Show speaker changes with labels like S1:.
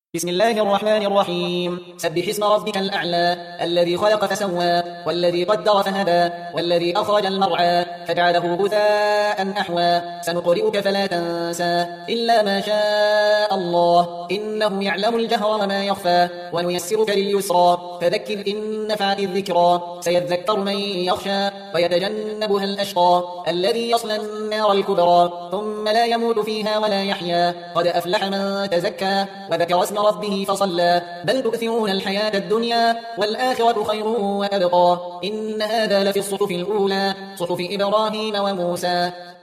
S1: بسم الله الرحمن الرحيم. سبح اسم ربك الأعلى الذي خلق فسوى والذي قدر فهدى والذي أخرج المرعى فجعله غثاء أحوى سنقرئك فلا تنسى إلا ما شاء الله إنه يعلم الجهر وما يخفى ونيسرك لليسرى فذكر إن نفعت الذكرى سيذكر من يخشى ويتجنبها الأشقى الذي يصلى النار الكبرى ثم لا يموت فيها ولا يحيا قد أفلح من تزكى وذكر اسم ربه فصلى بل تؤثرون الحياة الدنيا والآخرة خير وأبقى إن هذا لفي الصحف الأولى صحف إبراهيم وموسى.